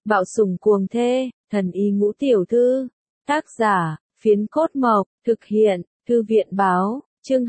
Bạo sủng cuồng thê, thần y ngũ tiểu thư. Tác giả, Phiến Cốt Mộc, thực hiện, Thư viện báo, chương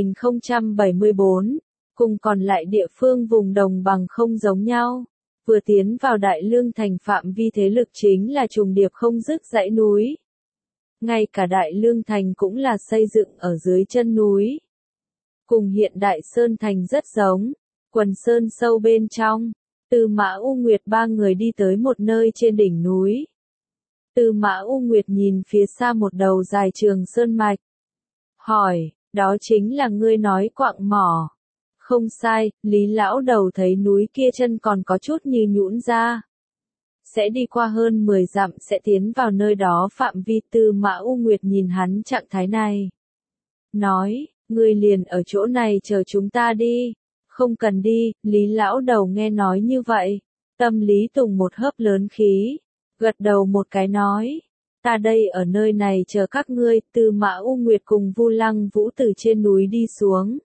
2074. Cùng còn lại địa phương vùng đồng bằng không giống nhau. Vừa tiến vào Đại Lương thành phạm vi thế lực chính là trùng điệp không dứt dãy núi. Ngay cả Đại Lương thành cũng là xây dựng ở dưới chân núi. Cùng hiện đại Sơn thành rất giống, quần sơn sâu bên trong. Tư Mã U Nguyệt ba người đi tới một nơi trên đỉnh núi. Tư Mã U Nguyệt nhìn phía xa một đầu dài trường sơn mạch. Hỏi, đó chính là ngươi nói quặng mỏ. Không sai, Lý lão đầu thấy núi kia chân còn có chút như nhũn ra. Sẽ đi qua hơn 10 dặm sẽ tiến vào nơi đó phạm vi. Tư Mã U Nguyệt nhìn hắn trạng thái này. Nói, ngươi liền ở chỗ này chờ chúng ta đi. Không cần đi, Lý lão đầu nghe nói như vậy. Tâm lý tùng một hớp lớn khí. Gật đầu một cái nói. Ta đây ở nơi này chờ các ngươi. Tư Mã U Nguyệt cùng Vu Lăng Vũ từ trên núi đi xuống.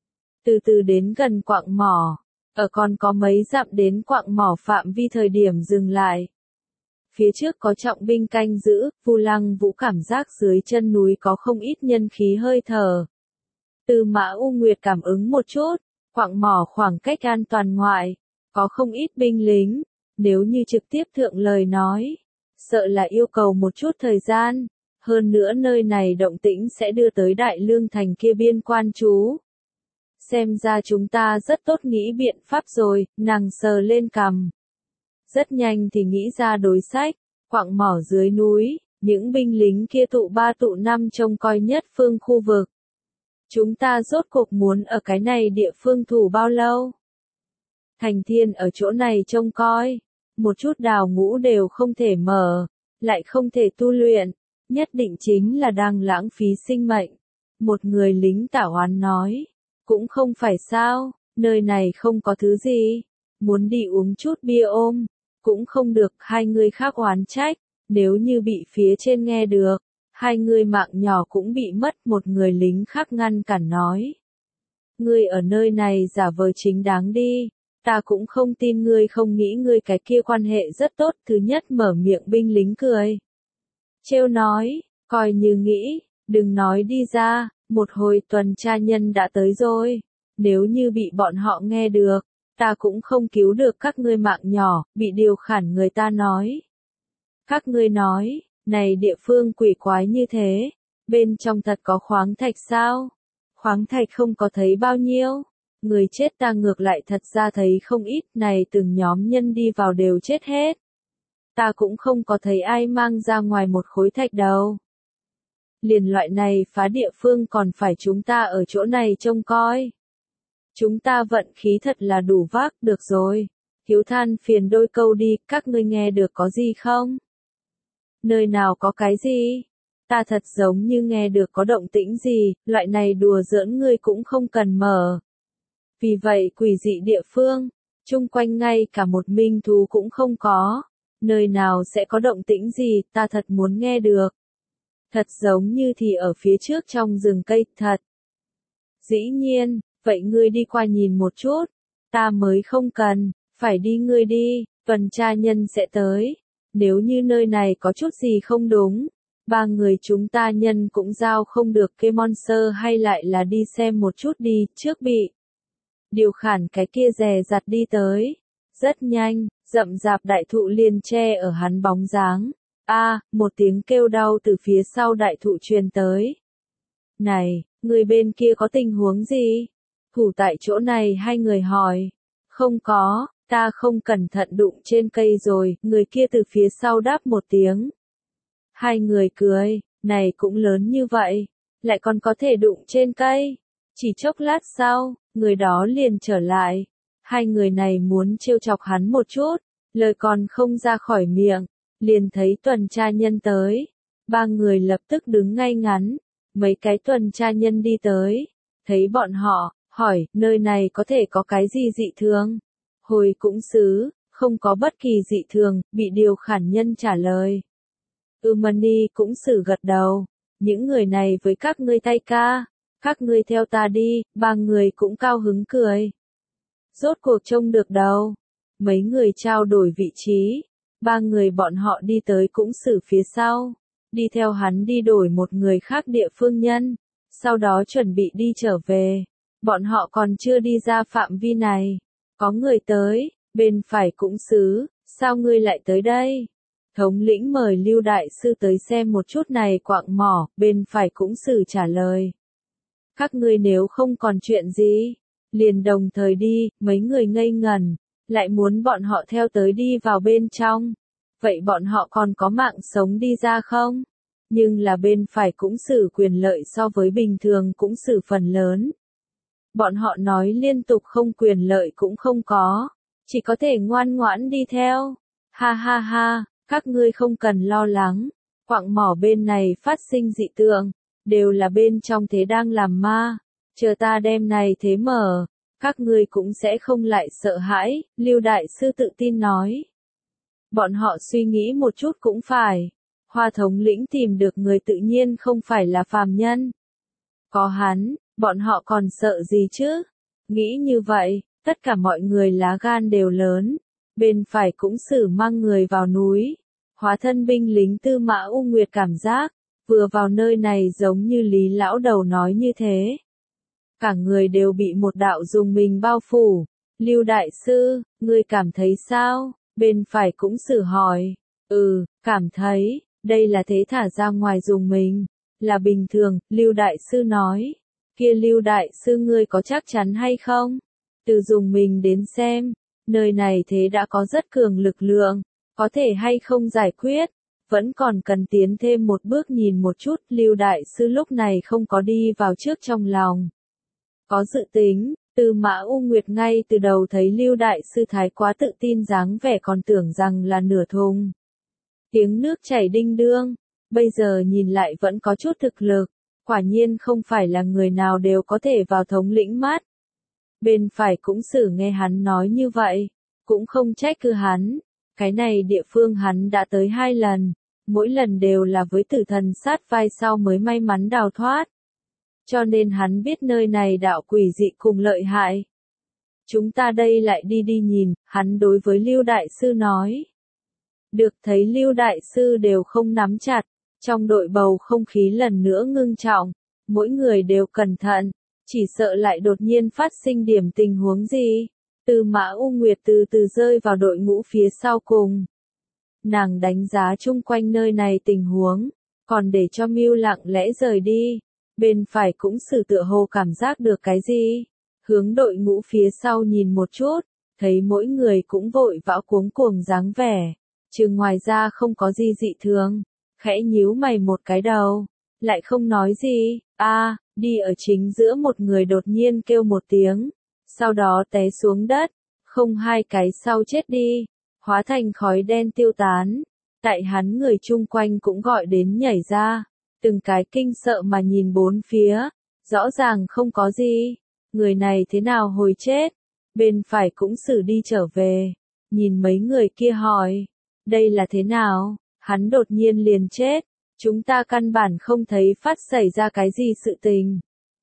Từ từ đến gần quặng mỏ. Ở còn có mấy dặm đến quặng mỏ phạm vi thời điểm dừng lại. Phía trước có trọng binh canh giữ. Vu Lăng Vũ cảm giác dưới chân núi có không ít nhân khí hơi thở. Tư Mã U Nguyệt cảm ứng một chút. Quặng mỏ khoảng cách an toàn ngoại, có không ít binh lính, nếu như trực tiếp thượng lời nói, sợ là yêu cầu một chút thời gian, hơn nữa nơi này động tĩnh sẽ đưa tới Đại Lương thành kia biên quan trú. Xem ra chúng ta rất tốt nghĩ biện pháp rồi, nàng sờ lên cằm. Rất nhanh thì nghĩ ra đối sách, quặng mỏ dưới núi, những binh lính kia tụ 3 tụ 5 trông coi nhất phương khu vực. Chúng ta rốt cuộc muốn ở cái này địa phương thủ bao lâu? Thành Thiên ở chỗ này trông coi, một chút đào ngũ đều không thể mở, lại không thể tu luyện, nhất định chính là đang lãng phí sinh mệnh. Một người lính tả oán nói, cũng không phải sao, nơi này không có thứ gì, muốn đi uống chút bia ôm, cũng không được. Hai người khác oán trách, nếu như bị phía trên nghe được. Hai người mạng nhỏ cũng bị mất. Một người lính khác ngăn cản nói. Ngươi ở nơi này giả vờ chính đáng đi. Ta cũng không tin ngươi không nghĩ ngươi cái kia quan hệ rất tốt. Thứ nhất mở miệng binh lính cười. Trêu nói, coi như nghĩ, đừng nói đi ra, một hồi tuần tra nhân đã tới rồi. Nếu như bị bọn họ nghe được, ta cũng không cứu được các ngươi mạng nhỏ, bị điều khản người ta nói. Các ngươi nói. Này địa phương quỷ quái như thế, bên trong thật có khoáng thạch sao? Khoáng thạch không có thấy bao nhiêu, người chết ta ngược lại thật ra thấy không ít. Này từng nhóm nhân đi vào đều chết hết. Ta cũng không có thấy ai mang ra ngoài một khối thạch đâu. Liền loại này phá địa phương còn phải chúng ta ở chỗ này trông coi. Chúng ta vận khí thật là đủ vác. Được rồi, thiếu than phiền đôi câu đi, các ngươi nghe được có gì không? Nơi nào có cái gì? Ta thật giống như nghe được có động tĩnh gì, loại này đùa giỡn ngươi cũng không cần mở. Vì vậy quỷ dị địa phương, chung quanh ngay cả một minh thú cũng không có. Nơi nào sẽ có động tĩnh gì, ta thật muốn nghe được. Thật giống như thì ở phía trước trong rừng cây, thật. Dĩ nhiên, vậy ngươi đi qua nhìn một chút. Ta mới không cần, phải đi ngươi đi, tuần tra nhân sẽ tới. Nếu như nơi này có chút gì không đúng, ba người chúng ta nhân cũng giao không được cái monster hay lại là đi xem một chút đi, trước bị. Điều khản cái kia dè dặt đi tới. Rất nhanh, rậm rạp đại thụ liền che ở hắn bóng dáng. Một tiếng kêu đau từ phía sau đại thụ truyền tới. Này, người bên kia có tình huống gì? Thủ tại chỗ này hai người hỏi. Không có. Ta không cẩn thận đụng trên cây rồi, người kia từ phía sau đáp một tiếng. Hai người cười, này cũng lớn như vậy, lại còn có thể đụng trên cây. Chỉ chốc lát sau, người đó liền trở lại. Hai người này muốn trêu chọc hắn một chút, lời còn không ra khỏi miệng, liền thấy tuần tra nhân tới. Ba người lập tức đứng ngay ngắn, mấy cái tuần tra nhân đi tới, thấy bọn họ, hỏi, nơi này có thể có cái gì dị thường? Hồi cũng xứ, không có bất kỳ dị thường, bị điều khản nhân trả lời. Mani cũng xử gật đầu, những người này với các ngươi tay ca, các ngươi theo ta đi. Ba người cũng cao hứng cười. Rốt cuộc trông được đâu, mấy người trao đổi vị trí, Ba người bọn họ đi tới cũng xử phía sau, đi theo hắn đi đổi một người khác địa phương nhân, sau đó chuẩn bị đi trở về. Bọn họ còn chưa đi ra phạm vi này. Có người tới, bên phải cũng sứ, sao ngươi lại tới đây? Thống lĩnh mời Lưu Đại Sư tới xem một chút này quạng mỏ, bên phải cũng sử trả lời. Các ngươi nếu không còn chuyện gì, liền đồng thời đi, mấy người ngây ngẩn, lại muốn bọn họ theo tới đi vào bên trong. Vậy bọn họ còn có mạng sống đi ra không? Nhưng là bên phải cũng sử quyền lợi so với bình thường cũng sử phần lớn. Bọn họ nói liên tục không quyền lợi cũng không có, chỉ có thể ngoan ngoãn đi theo. Ha ha ha, các ngươi không cần lo lắng, quạng mỏ bên này phát sinh dị tượng, đều là bên trong thế đang làm ma, chờ ta đem này thế mở, các ngươi cũng sẽ không lại sợ hãi, Lưu Đại Sư tự tin nói. Bọn họ suy nghĩ một chút cũng phải, Hoa thống lĩnh tìm được người tự nhiên không phải là phàm nhân. Có hắn, bọn họ còn sợ gì chứ? Nghĩ như vậy, tất cả mọi người lá gan đều lớn. Bên phải cũng xử mang người vào núi. Hóa thân binh lính Tư Mã U Nguyệt cảm giác, vừa vào nơi này giống như Lý lão đầu nói như thế. Cả người đều bị một đạo dùng mình bao phủ. Lưu Đại Sư, ngươi cảm thấy sao? Bên phải cũng xử hỏi. Cảm thấy, đây là thế thả ra ngoài dùng mình. Là bình thường, Lưu Đại Sư nói. Kia Lưu Đại Sư ngươi có chắc chắn hay không? Từ dùng mình đến xem, nơi này thế đã có rất cường lực lượng, có thể hay không giải quyết, vẫn còn cần tiến thêm một bước nhìn một chút. Lưu Đại Sư lúc này không có đi vào trước trong lòng. Có dự tính, Tư Mã U Nguyệt ngay từ đầu thấy Lưu Đại Sư thái quá tự tin dáng vẻ còn tưởng rằng là nửa thùng. Tiếng nước chảy đinh đương, bây giờ nhìn lại vẫn có chút thực lực, quả nhiên không phải là người nào đều có thể vào thống lĩnh mắt. Bên phải cũng xử nghe hắn nói như vậy, cũng không trách cứ hắn, cái này địa phương hắn đã tới 2 lần, mỗi lần đều là với tử thần sát vai sau mới may mắn đào thoát. Cho nên hắn biết nơi này đạo quỷ dị cùng lợi hại. Chúng ta đây lại đi đi nhìn, hắn đối với Lưu Đại Sư nói. Được thấy Lưu Đại Sư đều không nắm chặt, trong đội bầu không khí lần nữa ngưng trọng, mỗi người đều cẩn thận, chỉ sợ lại đột nhiên phát sinh điểm tình huống gì. Tư Mã U Nguyệt từ từ rơi vào đội ngũ phía sau cùng. Nàng đánh giá chung quanh nơi này tình huống, còn để cho Mưu lặng lẽ rời đi. Bên phải cũng sử tựa hồ cảm giác được cái gì, hướng đội ngũ phía sau nhìn một chút, thấy mỗi người cũng vội vã cuống cuồng dáng vẻ, chứ ngoài ra không có gì dị thường, khẽ nhíu mày một cái đầu, lại không nói gì. Đi ở chính giữa một người đột nhiên kêu một tiếng, sau đó té xuống đất, không 2 cái sau chết đi, hóa thành khói đen tiêu tán. Tại hắn người chung quanh cũng gọi đến nhảy ra, từng cái kinh sợ mà nhìn bốn phía, rõ ràng không có gì, người này thế nào hồi chết. Bên phải cũng xử đi trở về, nhìn mấy người kia hỏi, đây là thế nào, hắn đột nhiên liền chết, chúng ta căn bản không thấy phát xảy ra cái gì sự tình.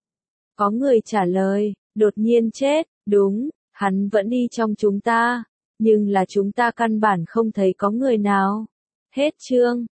Có người trả lời, đột nhiên chết, đúng, hắn vẫn đi trong chúng ta, nhưng là chúng ta căn bản không thấy có người nào. Hết chương.